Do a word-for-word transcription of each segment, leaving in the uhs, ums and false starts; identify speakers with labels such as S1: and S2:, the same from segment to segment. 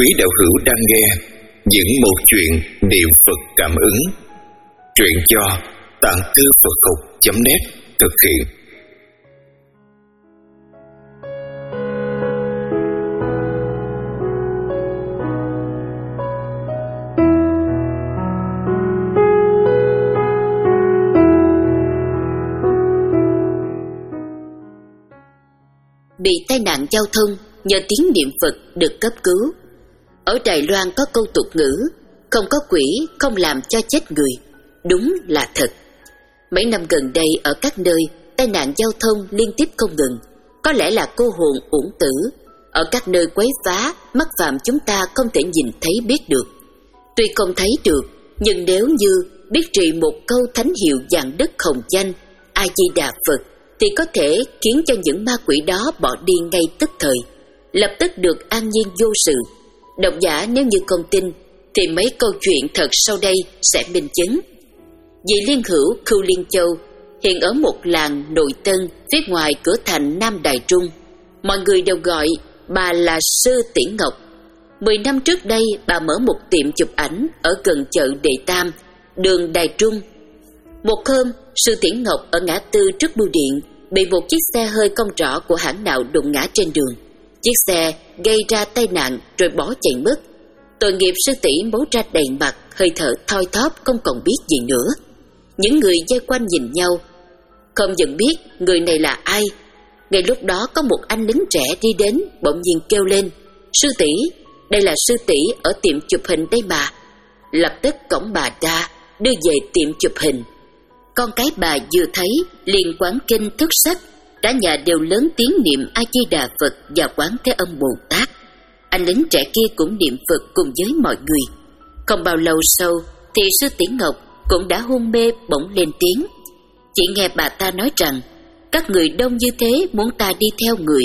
S1: Quý đạo hữu đang nghe những một chuyện niệm Phật cảm ứng. Truyện do tạng thư Phật học chấm net thực hiện.
S2: Bị tai nạn giao thông, nhờ tiếng niệm Phật được cấp cứu. Ở Đài Loan có câu tục ngữ, không có quỷ không làm cho chết người. Đúng là thật. Mấy năm gần đây ở các nơi, tai nạn giao thông liên tiếp không ngừng. Có lẽ là cô hồn uổng tử. Ở các nơi quấy phá, mắt phàm chúng ta không thể nhìn thấy biết được. Tuy không thấy được, nhưng nếu như biết trì một câu thánh hiệu vạn đức hồng danh A Di Đà Phật, thì có thể khiến cho những ma quỷ đó bỏ đi ngay tức thời, lập tức được an nhiên vô sự. Độc giả nếu như không tin, thì mấy câu chuyện thật sau đây sẽ minh chứng. Vị Liên Hữu Khưu Liên Châu hiện ở một làng nội tân phía ngoài cửa thành Nam Đài Trung. Mọi người đều gọi bà là Sư Tỷ Ngọc. Mười năm trước đây, bà mở một tiệm chụp ảnh ở gần chợ Đệ Tam, đường Đài Trung. Một hôm, Sư Tỷ Ngọc ở ngã tư trước bưu điện bị một chiếc xe hơi không rõ của hãng nào đụng ngã trên đường. Chiếc xe gây ra tai nạn rồi bỏ chạy mất. Tội nghiệp Sư Tỷ máu ra đầy mặt, hơi thở thoi thóp không còn biết gì nữa. Những người vây quanh nhìn nhau, không dần biết người này là ai. Ngay lúc đó có một anh lính trẻ đi đến, bỗng nhiên kêu lên: "Sư Tỷ, đây là Sư Tỷ ở tiệm chụp hình đây mà." Lập tức cõng bà ra, đưa về tiệm chụp hình. Con cái bà vừa thấy liền quán kinh thức sách, cả nhà đều lớn tiếng niệm A Di Đà Phật và quán Thế Âm Bồ Tát. Anh lính trẻ kia cũng niệm Phật cùng với mọi người. Không bao lâu sau thì Sư Tỷ Ngọc cũng đã hôn mê bỗng lên tiếng. Chỉ nghe bà ta nói rằng: "Các người đông như thế muốn ta đi theo người.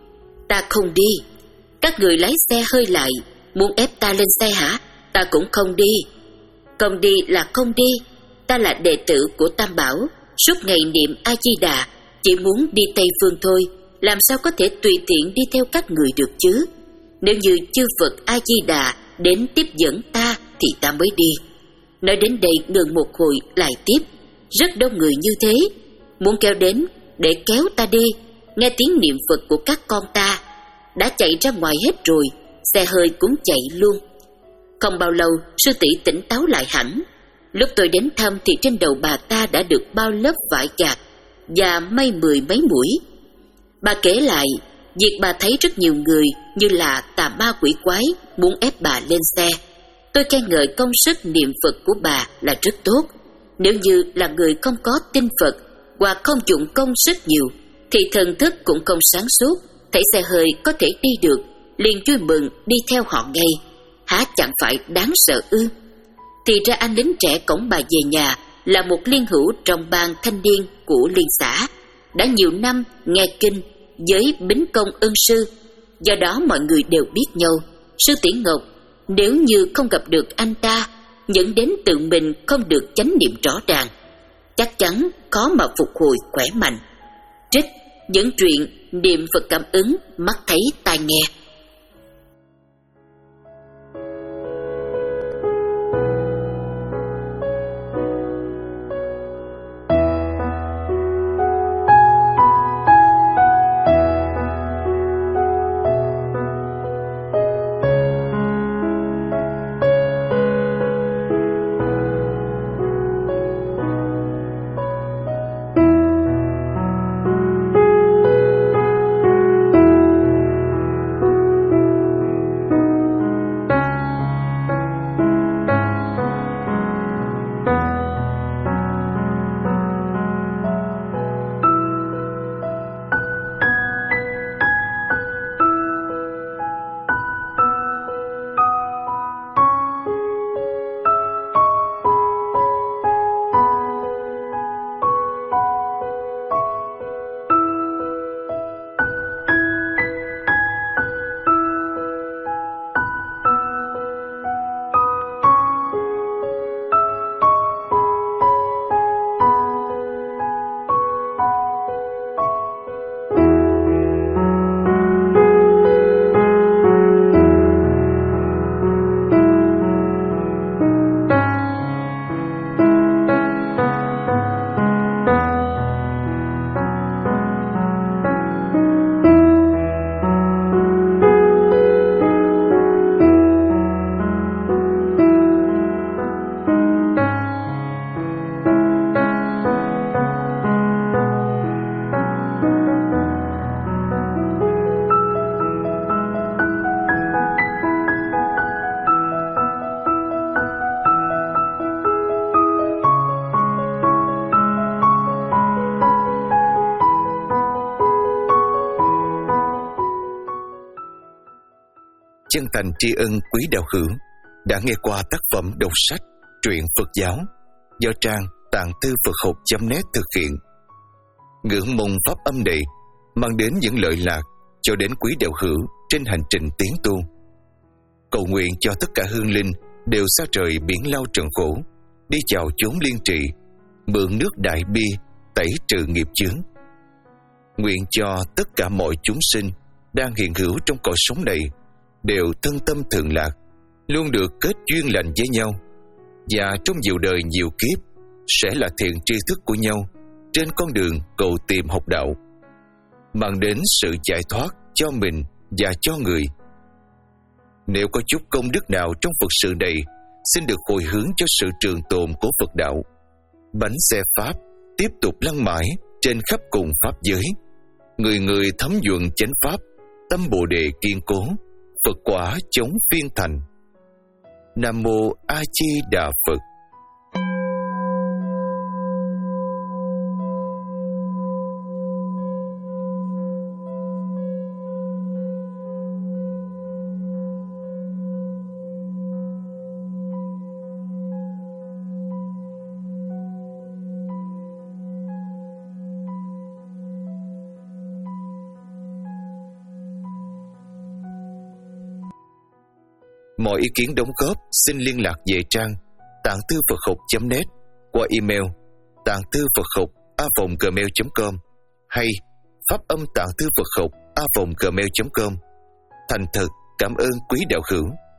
S2: Ta không đi. Các người lái xe hơi lại, muốn ép ta lên xe hả? Ta cũng không đi. Không đi là không đi. Ta là đệ tử của Tam Bảo, suốt ngày niệm A Di Đà, chỉ muốn đi Tây Phương thôi, làm sao có thể tùy tiện đi theo các người được chứ? Nếu như chư Phật A Di Đà đến tiếp dẫn ta thì ta mới đi." Nói đến đây ngừng một hồi lại tiếp: "Rất đông người như thế, muốn kéo đến để kéo ta đi. Nghe tiếng niệm Phật của các con ta đã chạy ra ngoài hết rồi, xe hơi cũng chạy luôn." Không bao lâu, Sư Tỷ tỉnh táo lại hẳn. Lúc tôi đến thăm thì trên đầu bà ta đã được bao lớp vải gạc và may mười mấy mũi. Bà kể lại việc bà thấy rất nhiều người như là tà ma quỷ quái muốn ép bà lên xe. Tôi khen ngợi công sức niệm Phật của bà là rất tốt. Nếu như là người không có tin Phật hoặc không dụng công sức nhiều thì thần thức cũng không sáng suốt, thấy xe hơi có thể đi được liền vui mừng đi theo họ ngay. Há chẳng phải đáng sợ ư? Thì ra anh lính trẻ cõng bà về nhà là một liên hữu trong ban thanh niên của liên xã, đã nhiều năm nghe kinh với bính công ân sư, do đó mọi người đều biết nhau. Sư Tỷ Ngọc nếu như không gặp được anh ta, dẫn đến tự mình không được chánh niệm rõ ràng, chắc chắn khó mà phục hồi khỏe mạnh. Trích những chuyện niệm Phật cảm ứng, mắt thấy tai nghe.
S1: chân thành tri ân quý đạo hữu đã nghe qua tác phẩm đọc sách truyện Phật giáo do trang tạng thư Phật học chấm net thực hiện. Ngưỡng mong pháp âm này mang đến những lợi lạc cho đến quý đạo hữu trên hành trình tiến tu. Cầu nguyện cho tất cả hương linh đều xa trời biển lao trần khổ, đi vào chốn liên trị, mượn nước đại bi tẩy trừ nghiệp chướng. Nguyện cho tất cả mọi chúng sinh đang hiện hữu trong cõi sống này đều thân tâm thường lạc, luôn được kết duyên lành với nhau, và trong nhiều đời nhiều kiếp sẽ là thiện tri thức của nhau trên con đường cầu tìm học đạo, mang đến sự giải thoát cho mình và cho người. Nếu có chút công đức nào trong Phật sự này, xin được hồi hướng cho sự trường tồn của Phật đạo. Bánh xe Pháp tiếp tục lăn mãi trên khắp cùng Pháp giới. Người người thấm nhuận chánh Pháp, tâm Bồ Đề kiên cố, Phật quả chống phiên thành. Nam Mô A Di Đà Phật. Mọi ý kiến đóng góp xin liên lạc về trang tạng thư Phật học chấm net qua email tạng thư Phật học a vòng gmail chấm com hay pháp âm tạng thư Phật học a vòng gmail chấm com. Thành thật cảm ơn quý đạo hữu.